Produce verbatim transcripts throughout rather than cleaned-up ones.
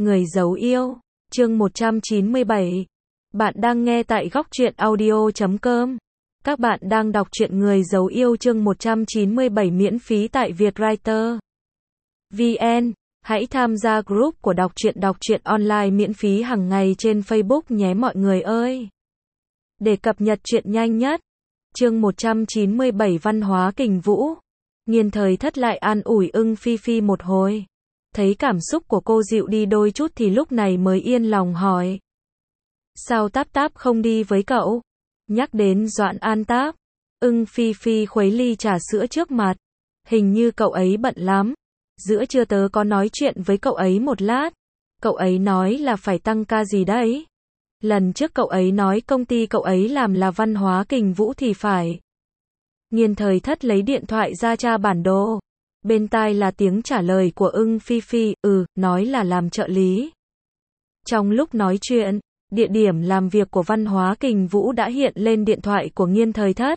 Người giấu yêu, chương một trăm chín mươi bảy. Bạn đang nghe tại góc truyện audio chấm com. Các bạn đang đọc truyện Người giấu yêu chương một trăm chín mươi bảy miễn phí tại Vietwriter vê en. Hãy tham gia group của đọc truyện đọc truyện online miễn phí hàng ngày trên Facebook nhé mọi người ơi. Để cập nhật truyện nhanh nhất. Chương một trăm chín mươi bảy Văn hóa kình vũ. Nghiên Thời Thất lại an ủi Ưng Phi Phi một hồi. Thấy cảm xúc của cô dịu đi đôi chút thì lúc này mới yên lòng hỏi. Sao Táp Táp không đi với cậu? Nhắc đến Doãn An Táp, Ưng Phi Phi khuấy ly trà sữa trước mặt. Hình như cậu ấy bận lắm. Giữa trưa tớ có nói chuyện với cậu ấy một lát. Cậu ấy nói là phải tăng ca gì đấy. Lần trước cậu ấy nói công ty cậu ấy làm là văn hóa kình vũ thì phải. Nghiên Thời Thất lấy điện thoại ra tra bản đồ. Bên tai là tiếng trả lời của Ưng Phi Phi, ừ, nói là làm trợ lý. Trong lúc nói chuyện, địa điểm làm việc của văn hóa kình vũ đã hiện lên điện thoại của Nghiên Thời Thất.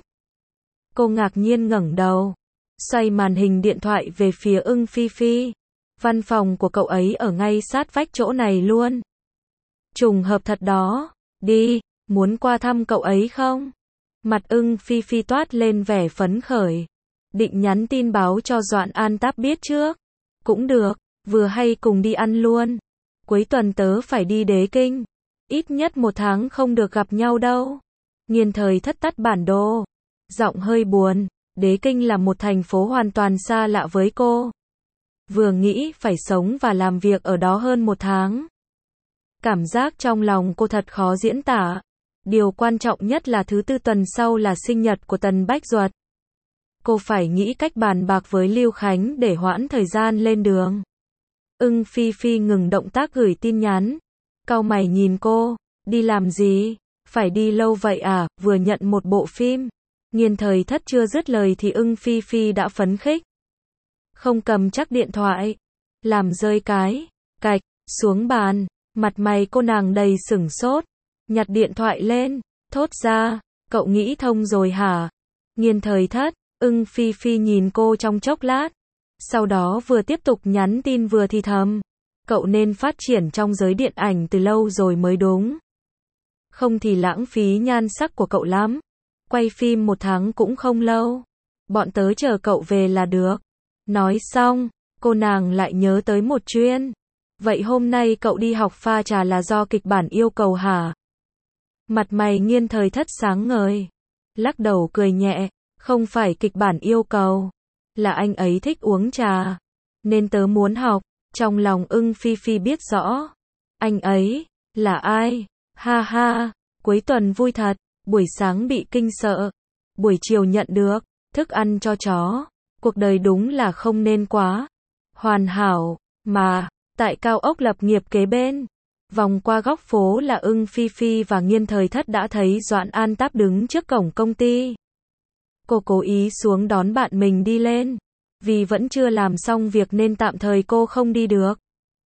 Cô ngạc nhiên ngẩng đầu, xoay màn hình điện thoại về phía Ưng Phi Phi. Văn phòng của cậu ấy ở ngay sát vách chỗ này luôn. Trùng hợp thật đó, đi, muốn qua thăm cậu ấy không? Mặt Ưng Phi Phi toát lên vẻ phấn khởi. Định nhắn tin báo cho Doãn An Táp biết trước. Cũng được, vừa hay cùng đi ăn luôn. Cuối tuần tớ phải đi Đế Kinh. Ít nhất một tháng không được gặp nhau đâu. Nghiên Thời Thất tắt bản đồ. Giọng hơi buồn. Đế Kinh là một thành phố hoàn toàn xa lạ với cô. Vừa nghĩ phải sống và làm việc ở đó hơn một tháng. Cảm giác trong lòng cô thật khó diễn tả. Điều quan trọng nhất là thứ tư tuần sau là sinh nhật của Tần Bách Duật. Cô phải nghĩ cách bàn bạc với Lưu Khánh để hoãn thời gian lên đường. Ưng Phi Phi ngừng động tác gửi tin nhắn. Cau mày nhìn cô, đi làm gì? Phải đi lâu vậy à, vừa nhận một bộ phim. Nghiên Thời Thất chưa dứt lời thì Ưng Phi Phi đã phấn khích. Không cầm chắc điện thoại. Làm rơi cái, cạch, xuống bàn. Mặt mày cô nàng đầy sửng sốt. Nhặt điện thoại lên, thốt ra, cậu nghĩ thông rồi hả? Nghiên Thời Thất. Ưng Phi Phi nhìn cô trong chốc lát. Sau đó vừa tiếp tục nhắn tin vừa thì thầm. Cậu nên phát triển trong giới điện ảnh từ lâu rồi mới đúng. Không thì lãng phí nhan sắc của cậu lắm. Quay phim một tháng cũng không lâu. Bọn tớ chờ cậu về là được. Nói xong, cô nàng lại nhớ tới một chuyện. Vậy hôm nay cậu đi học pha trà là do kịch bản yêu cầu hả? Mặt mày Nghiên Thời Thất sáng ngời. Lắc đầu cười nhẹ. Không phải kịch bản yêu cầu, là anh ấy thích uống trà, nên tớ muốn học. Trong lòng Ưng Phi Phi biết rõ, anh ấy, là ai? Ha ha, cuối tuần vui thật, buổi sáng bị kinh sợ, buổi chiều nhận được, thức ăn cho chó, cuộc đời đúng là không nên quá, hoàn hảo, mà, tại cao ốc lập nghiệp kế bên, vòng qua góc phố là Ưng Phi Phi và Nghiên Thời Thất đã thấy Doãn An Táp đứng trước cổng công ty. Cô cố ý xuống đón bạn mình đi lên. Vì vẫn chưa làm xong việc nên tạm thời cô không đi được.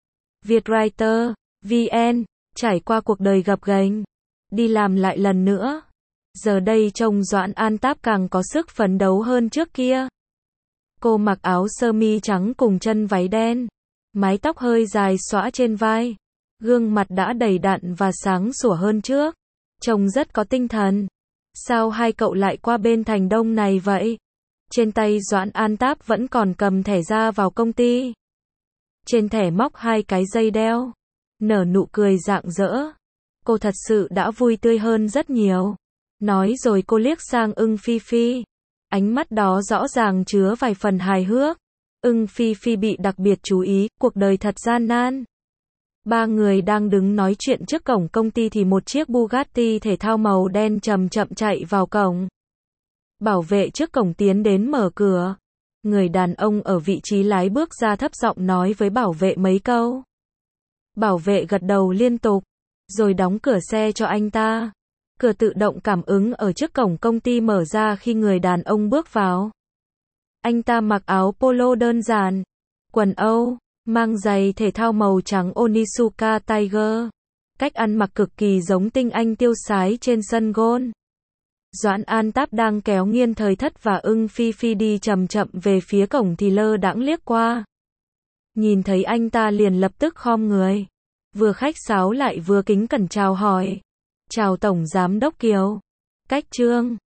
Vietwriter vê en, trải qua cuộc đời gập ghềnh, đi làm lại lần nữa. Giờ đây trông Doãn An Táp càng có sức phấn đấu hơn trước kia. Cô mặc áo sơ mi trắng cùng chân váy đen. Mái tóc hơi dài xõa trên vai. Gương mặt đã đầy đặn và sáng sủa hơn trước. Trông rất có tinh thần. Sao hai cậu lại qua bên thành đông này vậy? Trên tay Doãn An Táp vẫn còn cầm thẻ ra vào công ty. Trên thẻ móc hai cái dây đeo. Nở nụ cười rạng rỡ. Cô thật sự đã vui tươi hơn rất nhiều. Nói rồi cô liếc sang Ưng Phi Phi. Ánh mắt đó rõ ràng chứa vài phần hài hước. Ưng Phi Phi bị đặc biệt chú ý, cuộc đời thật gian nan. Ba người đang đứng nói chuyện trước cổng công ty thì một chiếc Bugatti thể thao màu đen chậm chậm chạy vào cổng. Bảo vệ trước cổng tiến đến mở cửa. Người đàn ông ở vị trí lái bước ra thấp giọng nói với bảo vệ mấy câu. Bảo vệ gật đầu liên tục, rồi đóng cửa xe cho anh ta. Cửa tự động cảm ứng ở trước cổng công ty mở ra khi người đàn ông bước vào. Anh ta mặc áo polo đơn giản, quần Âu, mang giày thể thao màu trắng Onitsuka Tiger. Cách ăn mặc cực kỳ giống tinh anh tiêu sái trên sân golf. Doãn An Táp đang kéo Nghiên Thời Thất và Ưng Phi Phi đi chậm chậm về phía cổng thì lơ đãng liếc qua. Nhìn thấy anh ta liền lập tức khom người. vừa khách sáo lại vừa kính cẩn chào hỏi. Chào Tổng Giám đốc Kiều. Cách Trương.